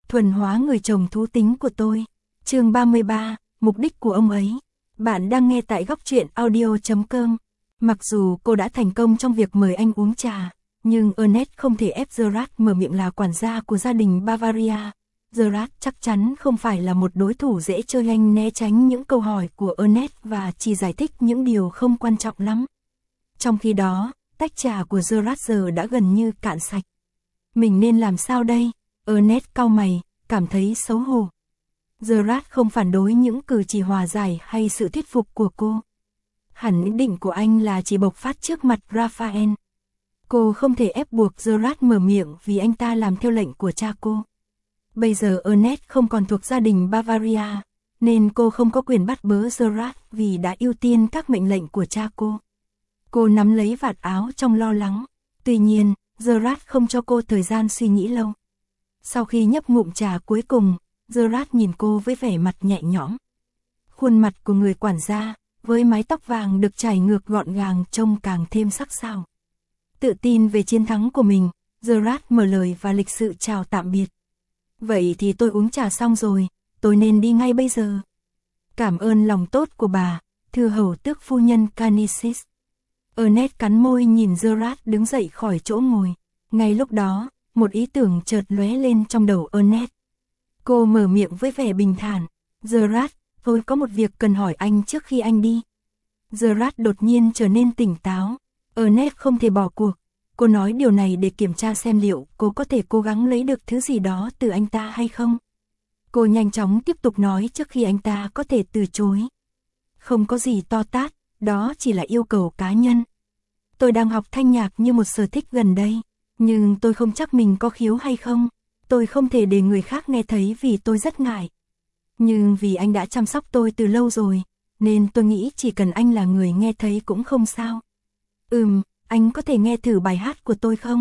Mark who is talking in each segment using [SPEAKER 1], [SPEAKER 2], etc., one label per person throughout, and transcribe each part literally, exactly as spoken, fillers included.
[SPEAKER 1] thuần hóa người chồng thú tính của tôi. Chương ba mươi ba, mục đích của ông ấy. Bạn đang nghe tại góc truyện audio chấm com. Mặc dù cô đã thành công trong việc mời anh uống trà, nhưng Ernest không thể ép Gerard mở miệng. Là quản gia của gia đình Bavaria, Gerard chắc chắn không phải là một đối thủ dễ chơi. Anh né tránh những câu hỏi của Ernest và chỉ giải thích những điều không quan trọng lắm. Trong khi đó, tách trà của Gerard giờ đã gần như cạn sạch. Mình nên làm sao đây? Ernest cau mày, cảm thấy xấu hổ. Gerard không phản đối những cử chỉ hòa giải hay sự thuyết phục của cô. Hẳn ý định của anh là chỉ bộc phát trước mặt Raphael. Cô không thể ép buộc Gerard mở miệng vì anh ta làm theo lệnh của cha cô. Bây giờ Ernest không còn thuộc gia đình Bavaria, nên cô không có quyền bắt bớ Gerard vì đã ưu tiên các mệnh lệnh của cha cô. Cô nắm lấy vạt áo trong lo lắng. Tuy nhiên, Gerard không cho cô thời gian suy nghĩ lâu. Sau khi nhấp ngụm trà cuối cùng, Gerard nhìn cô với vẻ mặt nhẹ nhõm. Khuôn mặt của người quản gia, với mái tóc vàng được chải ngược gọn gàng trông càng thêm sắc sảo. Tự tin về chiến thắng của mình, Gerard mở lời và lịch sự chào tạm biệt. Vậy thì tôi uống trà xong rồi, tôi nên đi ngay bây giờ. Cảm ơn lòng tốt của bà, thưa hầu tước phu nhân Canicis. Ernest cắn môi nhìn Gerard đứng dậy khỏi chỗ ngồi. Ngay lúc đó, một ý tưởng chợt lóe lên trong đầu Ernest. Cô mở miệng với vẻ bình thản. Gerard, tôi có một việc cần hỏi anh trước khi anh đi. Gerard đột nhiên trở nên tỉnh táo. Ernest không thể bỏ cuộc. Cô nói điều này để kiểm tra xem liệu cô có thể cố gắng lấy được thứ gì đó từ anh ta hay không. Cô nhanh chóng tiếp tục nói trước khi anh ta có thể từ chối. Không có gì to tát, đó chỉ là yêu cầu cá nhân. Tôi đang học thanh nhạc như một sở thích gần đây, nhưng tôi không chắc mình có khiếu hay không. Tôi không thể để người khác nghe thấy vì tôi rất ngại. Nhưng vì anh đã chăm sóc tôi từ lâu rồi, nên tôi nghĩ chỉ cần anh là người nghe thấy cũng không sao. Ừm, anh có thể nghe thử bài hát của tôi không?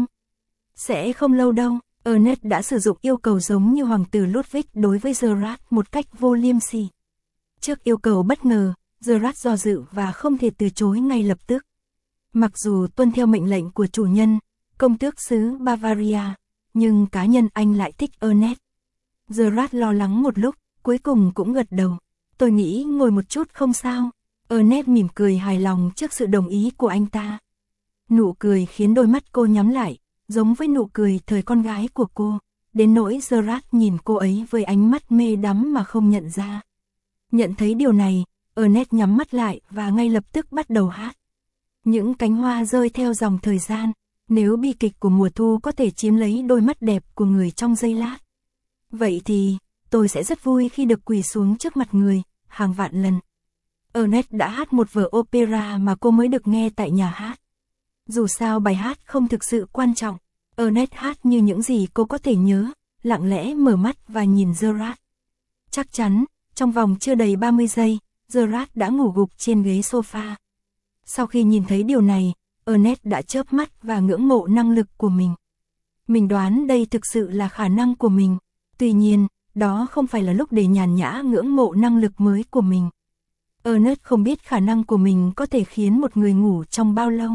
[SPEAKER 1] Sẽ không lâu đâu. Ernest đã sử dụng yêu cầu giống như hoàng tử Ludwig đối với Gerard một cách vô liêm sỉ. Trước yêu cầu bất ngờ, Gerard do dự và không thể từ chối ngay lập tức. Mặc dù tuân theo mệnh lệnh của chủ nhân, công tước xứ Bavaria, nhưng cá nhân anh lại thích Ernest. Gerard lo lắng một lúc, cuối cùng cũng gật đầu. Tôi nghĩ ngồi một chút không sao. Ernest mỉm cười hài lòng trước sự đồng ý của anh ta. Nụ cười khiến đôi mắt cô nhắm lại, giống với nụ cười thời con gái của cô, đến nỗi Gerard nhìn cô ấy với ánh mắt mê đắm mà không nhận ra. Nhận thấy điều này, Ernest nhắm mắt lại và ngay lập tức bắt đầu hát. Những cánh hoa rơi theo dòng thời gian, nếu bi kịch của mùa thu có thể chiếm lấy đôi mắt đẹp của người trong giây lát. Vậy thì, tôi sẽ rất vui khi được quỳ xuống trước mặt người, hàng vạn lần. Ernest đã hát một vở opera mà cô mới được nghe tại nhà hát. Dù sao bài hát không thực sự quan trọng, Ernest hát như những gì cô có thể nhớ, lặng lẽ mở mắt và nhìn Gerard. Chắc chắn, trong vòng chưa đầy ba mươi giây, Gerard đã ngủ gục trên ghế sofa. Sau khi nhìn thấy điều này, Ernest đã chớp mắt và ngưỡng mộ năng lực của mình. Mình đoán đây thực sự là khả năng của mình. Tuy nhiên, đó không phải là lúc để nhàn nhã ngưỡng mộ năng lực mới của mình. Ernest không biết khả năng của mình có thể khiến một người ngủ trong bao lâu.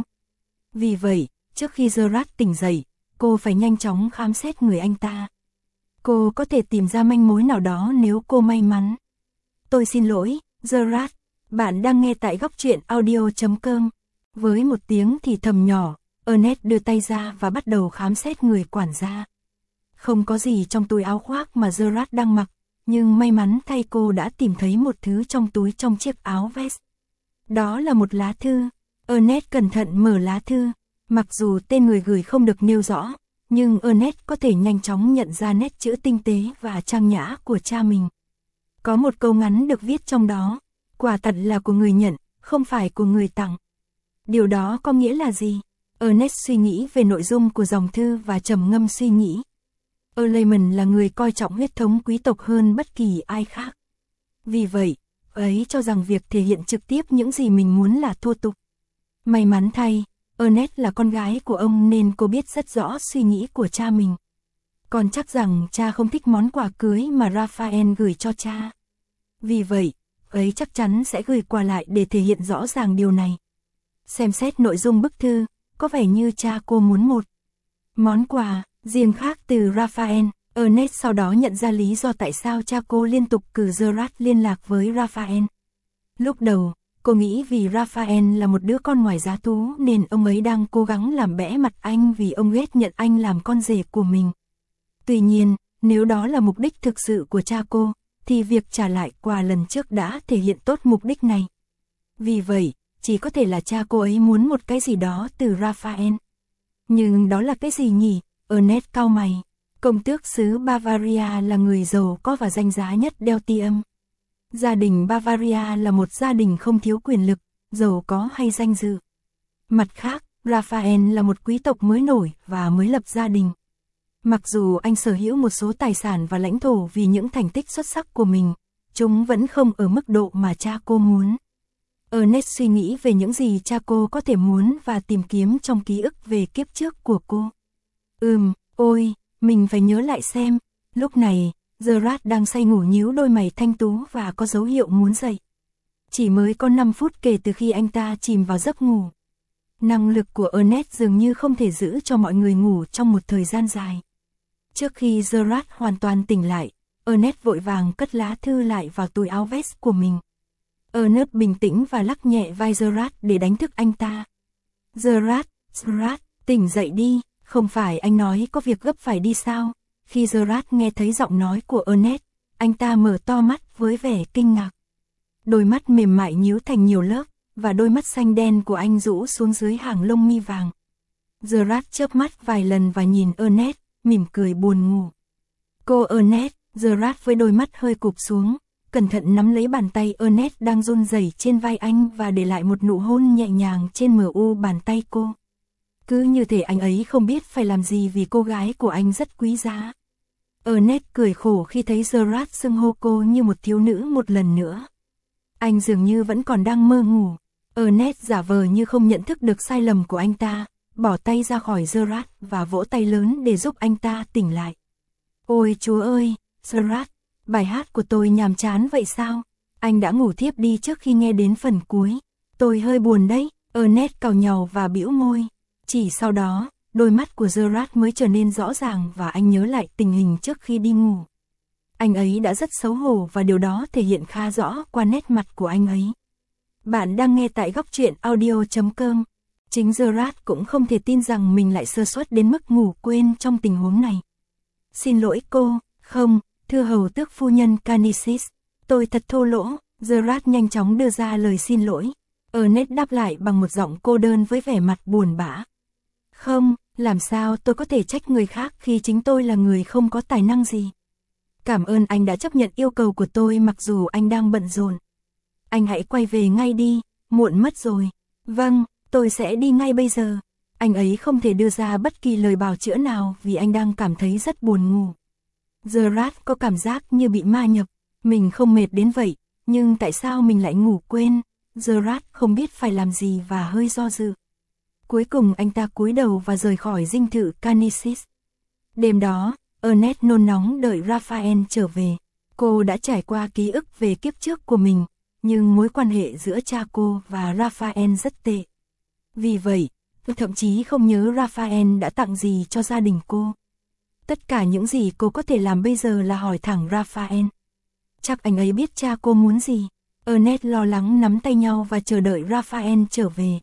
[SPEAKER 1] Vì vậy, trước khi Gerard tỉnh dậy, cô phải nhanh chóng khám xét người anh ta. Cô có thể tìm ra manh mối nào đó nếu cô may mắn. Tôi xin lỗi, Gerard, bạn đang nghe tại góc truyện audio chấm com. Với một tiếng thì thầm nhỏ, Ernest đưa tay ra và bắt đầu khám xét người quản gia. Không có gì trong túi áo khoác mà Gerard đang mặc, nhưng may mắn thay cô đã tìm thấy một thứ trong túi trong chiếc áo vest. Đó là một lá thư. Ernest cẩn thận mở lá thư. Mặc dù tên người gửi không được nêu rõ, nhưng Ernest có thể nhanh chóng nhận ra nét chữ tinh tế và trang nhã của cha mình. Có một câu ngắn được viết trong đó, quả thật là của người nhận, không phải của người tặng. Điều đó có nghĩa là gì? Ernest suy nghĩ về nội dung của dòng thư và trầm ngâm suy nghĩ. Erleman là người coi trọng huyết thống quý tộc hơn bất kỳ ai khác. Vì vậy, ấy cho rằng việc thể hiện trực tiếp những gì mình muốn là thô tục. May mắn thay, Ernest là con gái của ông nên cô biết rất rõ suy nghĩ của cha mình. Còn chắc rằng cha không thích món quà cưới mà Raphael gửi cho cha. Vì vậy, ấy chắc chắn sẽ gửi quà lại để thể hiện rõ ràng điều này. Xem xét nội dung bức thư, có vẻ như cha cô muốn một món quà riêng khác từ Raphael. Ernest sau đó nhận ra lý do tại sao cha cô liên tục cử Gerard liên lạc với Raphael. Lúc đầu, cô nghĩ vì Raphael là một đứa con ngoài giá thú nên ông ấy đang cố gắng làm bẽ mặt anh vì ông ghét nhận anh làm con rể của mình. Tuy nhiên, nếu đó là mục đích thực sự của cha cô, thì việc trả lại quà lần trước đã thể hiện tốt mục đích này. Vì vậy, chỉ có thể là cha cô ấy muốn một cái gì đó từ Raphael. Nhưng đó là cái gì nhỉ? Ernest cau mày. Công tước xứ Bavaria là người giàu có và danh giá nhất Deltium. Gia đình Bavaria là một gia đình không thiếu quyền lực, giàu có hay danh dự. Mặt khác, Raphael là một quý tộc mới nổi và mới lập gia đình. Mặc dù anh sở hữu một số tài sản và lãnh thổ vì những thành tích xuất sắc của mình, chúng vẫn không ở mức độ mà cha cô muốn. Ernest suy nghĩ về những gì cha cô có thể muốn và tìm kiếm trong ký ức về kiếp trước của cô. Ừm, ôi, mình phải nhớ lại xem. Lúc này, Gerard đang say ngủ nhíu đôi mày thanh tú và có dấu hiệu muốn dậy. Chỉ mới có năm phút kể từ khi anh ta chìm vào giấc ngủ. Năng lực của Ernest dường như không thể giữ cho mọi người ngủ trong một thời gian dài. Trước khi Gerard hoàn toàn tỉnh lại, Ernest vội vàng cất lá thư lại vào túi áo vest của mình. Ernest bình tĩnh và lắc nhẹ vai Gerard để đánh thức anh ta. Gerard, Gerard, tỉnh dậy đi, không phải anh nói có việc gấp phải đi sao? Khi Gerard nghe thấy giọng nói của Ernest, anh ta mở to mắt với vẻ kinh ngạc. Đôi mắt mềm mại nhíu thành nhiều lớp, và đôi mắt xanh đen của anh rũ xuống dưới hàng lông mi vàng. Gerard chớp mắt vài lần và nhìn Ernest, mỉm cười buồn ngủ. Cô Ernest, Gerard với đôi mắt hơi cụp xuống, cẩn thận nắm lấy bàn tay Ernest đang run rẩy trên vai anh và để lại một nụ hôn nhẹ nhàng trên mờ u bàn tay cô. Cứ như thể anh ấy không biết phải làm gì vì cô gái của anh rất quý giá. Ernest cười khổ khi thấy Gerard xưng hô cô như một thiếu nữ một lần nữa. Anh dường như vẫn còn đang mơ ngủ. Ernest giả vờ như không nhận thức được sai lầm của anh ta, bỏ tay ra khỏi Gerard và vỗ tay lớn để giúp anh ta tỉnh lại. Ôi Chúa ơi, Gerard, bài hát của tôi nhàm chán vậy sao? Anh đã ngủ thiếp đi trước khi nghe đến phần cuối. Tôi hơi buồn đấy, Ernest càu nhàu và bĩu môi. Chỉ sau đó, đôi mắt của Gerard mới trở nên rõ ràng và anh nhớ lại tình hình trước khi đi ngủ. Anh ấy đã rất xấu hổ và điều đó thể hiện khá rõ qua nét mặt của anh ấy. Bạn đang nghe tại góc truyện audio chấm com. Chính Gerard cũng không thể tin rằng mình lại sơ suất đến mức ngủ quên trong tình huống này. Xin lỗi cô, không, thưa hầu tước phu nhân Canicis, tôi thật thô lỗ. Gerard nhanh chóng đưa ra lời xin lỗi. Ernest đáp lại bằng một giọng cô đơn với vẻ mặt buồn bã. Không, làm sao tôi có thể trách người khác khi chính tôi là người không có tài năng gì. Cảm ơn anh đã chấp nhận yêu cầu của tôi mặc dù anh đang bận rộn. Anh hãy quay về ngay đi, muộn mất rồi. Vâng, tôi sẽ đi ngay bây giờ. Anh ấy không thể đưa ra bất kỳ lời bào chữa nào vì anh đang cảm thấy rất buồn ngủ. Gerard có cảm giác như bị ma nhập. Mình không mệt đến vậy, nhưng tại sao mình lại ngủ quên? Gerard không biết phải làm gì và hơi do dự. Cuối cùng anh ta cúi đầu và rời khỏi dinh thự Canicis. Đêm đó, Ernest nôn nóng đợi Raphael trở về. Cô đã trải qua ký ức về kiếp trước của mình, nhưng mối quan hệ giữa cha cô và Raphael rất tệ. Vì vậy, tôi thậm chí không nhớ Raphael đã tặng gì cho gia đình cô. Tất cả những gì cô có thể làm bây giờ là hỏi thẳng Raphael. Chắc anh ấy biết cha cô muốn gì. Ernest lo lắng nắm tay nhau và chờ đợi Raphael trở về.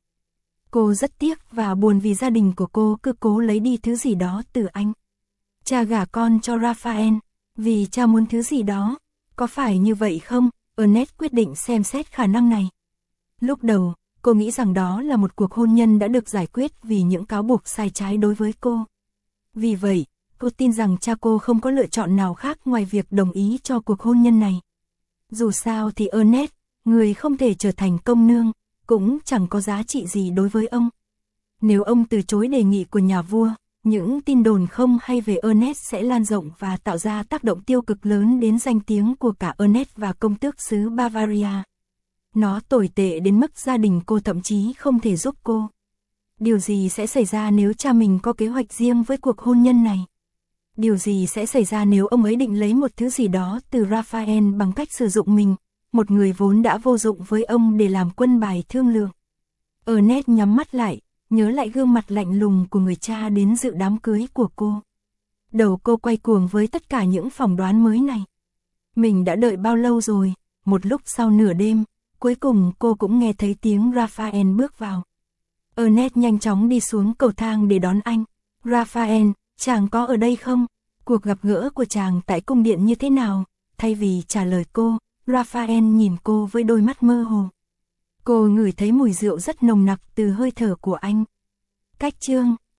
[SPEAKER 1] Cô rất tiếc và buồn vì gia đình của cô cứ cố lấy đi thứ gì đó từ anh. Cha gả con cho Raphael, vì cha muốn thứ gì đó. Có phải như vậy không? Ernest quyết định xem xét khả năng này. Lúc đầu, cô nghĩ rằng đó là một cuộc hôn nhân đã được giải quyết vì những cáo buộc sai trái đối với cô. Vì vậy, cô tin rằng cha cô không có lựa chọn nào khác ngoài việc đồng ý cho cuộc hôn nhân này. Dù sao thì Ernest, người không thể trở thành công nương, cũng chẳng có giá trị gì đối với ông. Nếu ông từ chối đề nghị của nhà vua, những tin đồn không hay về Ernest sẽ lan rộng và tạo ra tác động tiêu cực lớn đến danh tiếng của cả Ernest và công tước xứ Bavaria. Nó tồi tệ đến mức gia đình cô thậm chí không thể giúp cô. Điều gì sẽ xảy ra nếu cha mình có kế hoạch riêng với cuộc hôn nhân này? Điều gì sẽ xảy ra nếu ông ấy định lấy một thứ gì đó từ Raphael bằng cách sử dụng mình, một người vốn đã vô dụng với ông để làm quân bài thương lượng? Ernest nhắm mắt lại, nhớ lại gương mặt lạnh lùng của người cha đến dự đám cưới của cô. Đầu cô quay cuồng với tất cả những phỏng đoán mới này. Mình đã đợi bao lâu rồi? Một lúc sau nửa đêm, cuối cùng cô cũng nghe thấy tiếng Raphael bước vào. Ernest nhanh chóng đi xuống cầu thang để đón anh. Raphael, chàng có ở đây không? Cuộc gặp gỡ của chàng tại cung điện như thế nào? Thay vì trả lời cô, Raphael nhìn cô với đôi mắt mơ hồ. Cô ngửi thấy mùi rượu rất nồng nặc từ hơi thở của anh. Cách chương